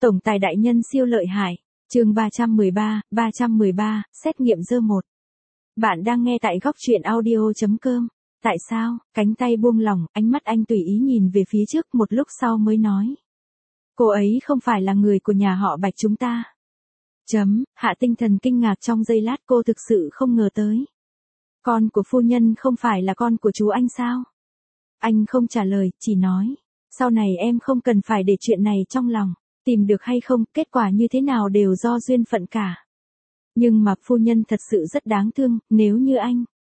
Tổng tài đại nhân siêu lợi hại. Chương 313, xét nghiệm dơ 1. Bạn đang nghe tại góc truyện audio.com. Tại sao? Cánh tay buông lỏng, ánh mắt anh tùy ý nhìn về phía trước, một lúc sau mới nói. Cô ấy không phải là người của nhà họ Bạch chúng ta. Hạ Tinh Thần kinh ngạc trong giây lát, cô thực sự không ngờ tới. Con của phu nhân không phải là con của chú anh sao? Anh không trả lời, chỉ nói. Sau này em không cần phải để chuyện này trong lòng. Tìm được hay không, kết quả như thế nào đều do duyên phận cả. Nhưng mà phu nhân thật sự rất đáng thương, nếu như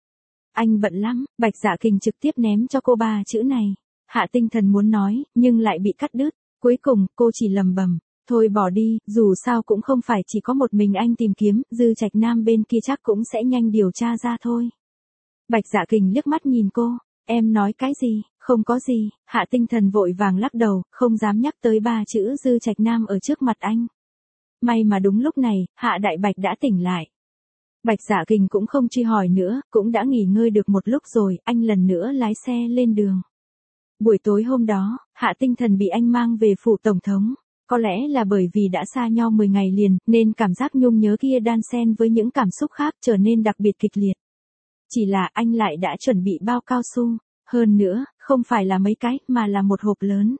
anh bận lắm. Bạch Dạ Kình trực tiếp ném cho cô 3 chữ này. Hạ Tinh Thần muốn nói, nhưng lại bị cắt đứt. Cuối cùng, cô chỉ lầm bầm. Thôi bỏ đi, dù sao cũng không phải chỉ có một mình anh tìm kiếm, Dư Trạch Nam bên kia chắc cũng sẽ nhanh điều tra ra thôi. Bạch Dạ Kình liếc mắt nhìn cô. Em nói cái gì? Không có gì. Hạ Tinh Thần vội vàng lắc đầu, không dám nhắc tới 3 chữ Dư Trạch Nam ở trước mặt anh. May mà đúng lúc này, Hạ Đại Bạch đã tỉnh lại. Bạch Dạ Kình cũng không truy hỏi nữa, cũng đã nghỉ ngơi được một lúc rồi, anh lần nữa lái xe lên đường. Buổi tối hôm đó, Hạ Tinh Thần bị anh mang về phủ tổng thống. Có lẽ là bởi vì đã xa nhau 10 ngày liền, nên cảm giác nhung nhớ kia đan xen với những cảm xúc khác trở nên đặc biệt kịch liệt. Chỉ là anh lại đã chuẩn bị bao cao su, hơn nữa, không phải là mấy cái, mà là một hộp lớn.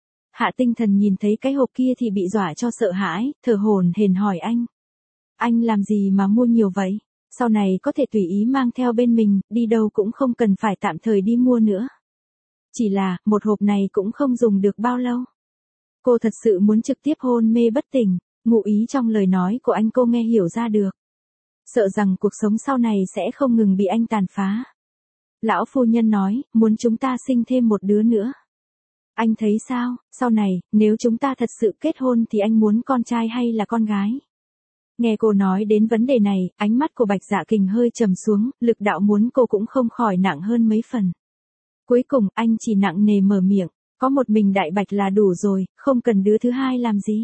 Hạ Tinh Thần nhìn thấy cái hộp kia thì bị dọa cho sợ hãi, thở hổn hển hỏi anh. Anh làm gì mà mua nhiều vậy? Sau này có thể tùy ý mang theo bên mình, đi đâu cũng không cần phải tạm thời đi mua nữa. Chỉ là, một hộp này cũng không dùng được bao lâu. Cô thật sự muốn trực tiếp hôn mê bất tỉnh, ngụ ý trong lời nói của anh cô nghe hiểu ra được. Sợ rằng cuộc sống sau này sẽ không ngừng bị anh tàn phá. Lão phu nhân nói, muốn chúng ta sinh thêm một đứa nữa. Anh thấy sao, sau này, nếu chúng ta thật sự kết hôn thì anh muốn con trai hay là con gái? Nghe cô nói đến vấn đề này, ánh mắt của Bạch Dạ Kình hơi trầm xuống, lực đạo muốn cô cũng không khỏi nặng hơn mấy phần. Cuối cùng, anh chỉ nặng nề mở miệng, có một mình Đại Bạch là đủ rồi, không cần đứa thứ hai làm gì.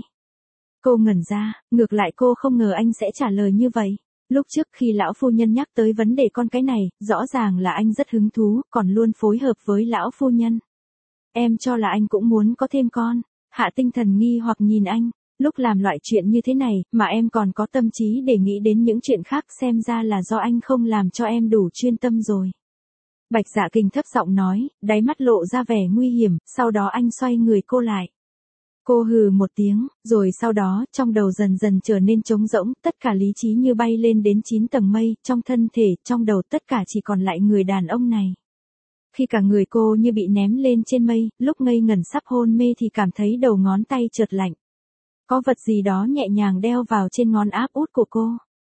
Cô ngẩn ra, ngược lại cô không ngờ anh sẽ trả lời như vậy. Lúc trước khi lão phu nhân nhắc tới vấn đề con cái này, rõ ràng là anh rất hứng thú, còn luôn phối hợp với lão phu nhân. Em cho là anh cũng muốn có thêm con. Hạ Tinh Thần nghi hoặc nhìn anh, lúc làm loại chuyện như thế này, mà em còn có tâm trí để nghĩ đến những chuyện khác, xem ra là do anh không làm cho em đủ chuyên tâm rồi. Bạch Dạ Kình thấp giọng nói, đáy mắt lộ ra vẻ nguy hiểm, sau đó anh xoay người cô lại. Cô hừ một tiếng, rồi sau đó, trong đầu dần dần trở nên trống rỗng, tất cả lý trí như bay lên đến 9 tầng mây, trong thân thể, trong đầu tất cả chỉ còn lại người đàn ông này. Khi cả người cô như bị ném lên trên mây, lúc ngây ngẩn sắp hôn mê thì cảm thấy đầu ngón tay chợt lạnh. Có vật gì đó nhẹ nhàng đeo vào trên ngón áp út của cô.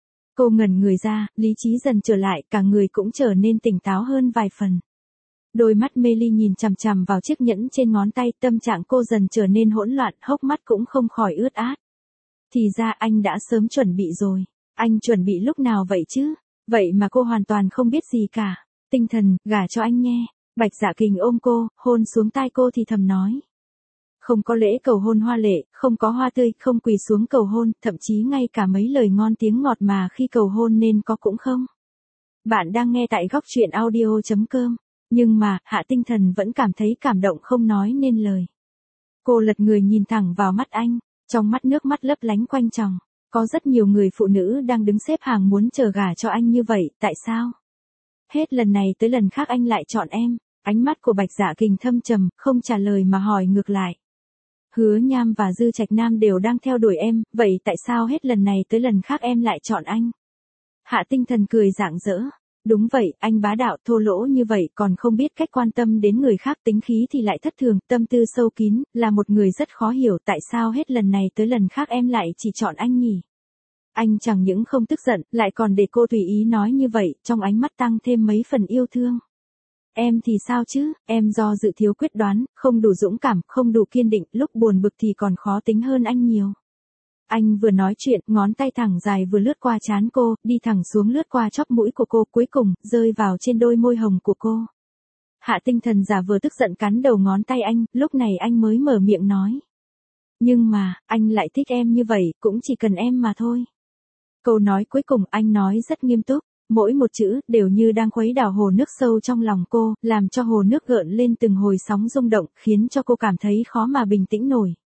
Cô ngẩn người ra, lý trí dần trở lại, cả người cũng trở nên tỉnh táo hơn vài phần. Đôi mắt mê ly nhìn chằm chằm vào chiếc nhẫn trên ngón tay, tâm trạng cô dần trở nên hỗn loạn, hốc mắt cũng không khỏi ướt át. Thì ra anh đã sớm chuẩn bị rồi. Anh chuẩn bị lúc nào vậy chứ? Vậy mà cô hoàn toàn không biết gì cả. Tinh Thần, gả cho anh nghe. Bạch Dạ Kình ôm cô, hôn xuống tai cô thì thầm nói. Không có lễ cầu hôn hoa lệ, không có hoa tươi, không quỳ xuống cầu hôn, thậm chí ngay cả mấy lời ngon tiếng ngọt mà khi cầu hôn nên có cũng không. Bạn đang nghe tại góc truyện audio.com. Nhưng mà, Hạ Tinh Thần vẫn cảm thấy cảm động không nói nên lời. Cô lật người nhìn thẳng vào mắt anh, trong mắt nước mắt lấp lánh quanh tròng. Có rất nhiều người phụ nữ đang đứng xếp hàng muốn chờ gả cho anh như vậy, tại sao? Hết lần này tới lần khác anh lại chọn em. Ánh mắt của Bạch Dạ Kình thâm trầm, không trả lời mà hỏi ngược lại. Hứa Nham và Dư Trạch Nam đều đang theo đuổi em, vậy tại sao hết lần này tới lần khác em lại chọn anh? Hạ Tinh Thần cười rạng rỡ. Đúng vậy, anh bá đạo thô lỗ như vậy còn không biết cách quan tâm đến người khác, tính khí thì lại thất thường, tâm tư sâu kín, là một người rất khó hiểu, tại sao hết lần này tới lần khác em lại chỉ chọn anh nhỉ? Anh chẳng những không tức giận, lại còn để cô tùy ý nói như vậy, trong ánh mắt tăng thêm mấy phần yêu thương. Em thì sao chứ, em do dự thiếu quyết đoán, không đủ dũng cảm, không đủ kiên định, lúc buồn bực thì còn khó tính hơn anh nhiều. Anh vừa nói chuyện, ngón tay thẳng dài vừa lướt qua trán cô, đi thẳng xuống lướt qua chóp mũi của cô, cuối cùng, rơi vào trên đôi môi hồng của cô. Hạ Tinh Thần giả vờ tức giận cắn đầu ngón tay anh, lúc này anh mới mở miệng nói. Nhưng mà, anh lại thích em như vậy, cũng chỉ cần em mà thôi. Câu nói cuối cùng anh nói rất nghiêm túc, mỗi một chữ, đều như đang khuấy đảo hồ nước sâu trong lòng cô, làm cho hồ nước gợn lên từng hồi sóng rung động, khiến cho cô cảm thấy khó mà bình tĩnh nổi.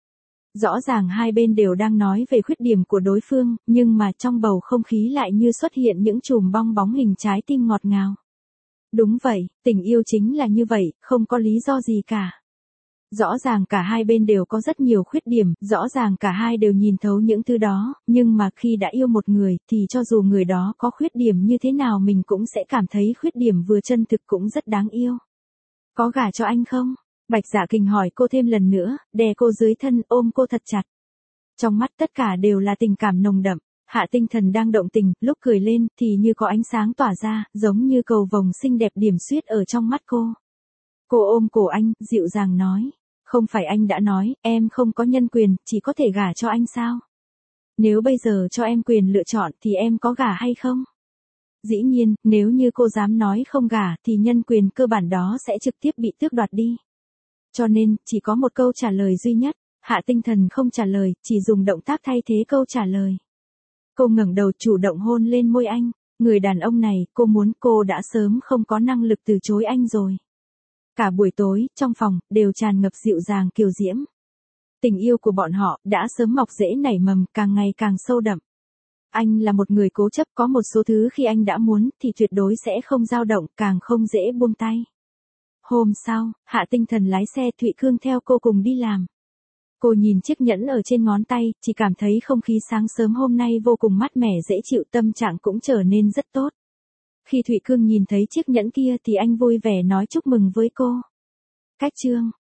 Rõ ràng hai bên đều đang nói về khuyết điểm của đối phương, nhưng mà trong bầu không khí lại như xuất hiện những chùm bong bóng hình trái tim ngọt ngào. Đúng vậy, tình yêu chính là như vậy, không có lý do gì cả. Rõ ràng cả hai bên đều có rất nhiều khuyết điểm, rõ ràng cả hai đều nhìn thấu những thứ đó, nhưng mà khi đã yêu một người thì cho dù người đó có khuyết điểm như thế nào mình cũng sẽ cảm thấy khuyết điểm vừa chân thực cũng rất đáng yêu. Có gả cho anh không? Bạch Dạ Kình hỏi cô thêm lần nữa, đè cô dưới thân ôm cô thật chặt. Trong mắt tất cả đều là tình cảm nồng đậm. Hạ Tinh Thần đang động tình, lúc cười lên thì như có ánh sáng tỏa ra, giống như cầu vồng xinh đẹp điểm xuyết ở trong mắt cô. Cô ôm cổ anh, dịu dàng nói. Không phải anh đã nói, em không có nhân quyền, chỉ có thể gả cho anh sao? Nếu bây giờ cho em quyền lựa chọn thì em có gả hay không? Dĩ nhiên, nếu như cô dám nói không gả thì nhân quyền cơ bản đó sẽ trực tiếp bị tước đoạt đi. Cho nên, chỉ có một câu trả lời duy nhất. Hạ Tinh Thần không trả lời, chỉ dùng động tác thay thế câu trả lời. Cô ngẩng đầu chủ động hôn lên môi anh. Người đàn ông này, cô đã sớm không có năng lực từ chối anh rồi. Cả buổi tối, trong phòng, đều tràn ngập dịu dàng kiều diễm. Tình yêu của bọn họ, đã sớm mọc rễ nảy mầm, càng ngày càng sâu đậm. Anh là một người cố chấp, có một số thứ khi anh đã muốn, thì tuyệt đối sẽ không dao động, càng không dễ buông tay. Hôm sau, Hạ Tinh Thần lái xe Thụy Cương theo cô cùng đi làm. Cô nhìn chiếc nhẫn ở trên ngón tay, chỉ cảm thấy không khí sáng sớm hôm nay vô cùng mát mẻ dễ chịu, tâm trạng cũng trở nên rất tốt. Khi Thụy Cương nhìn thấy chiếc nhẫn kia thì anh vui vẻ nói chúc mừng với cô. Cách chương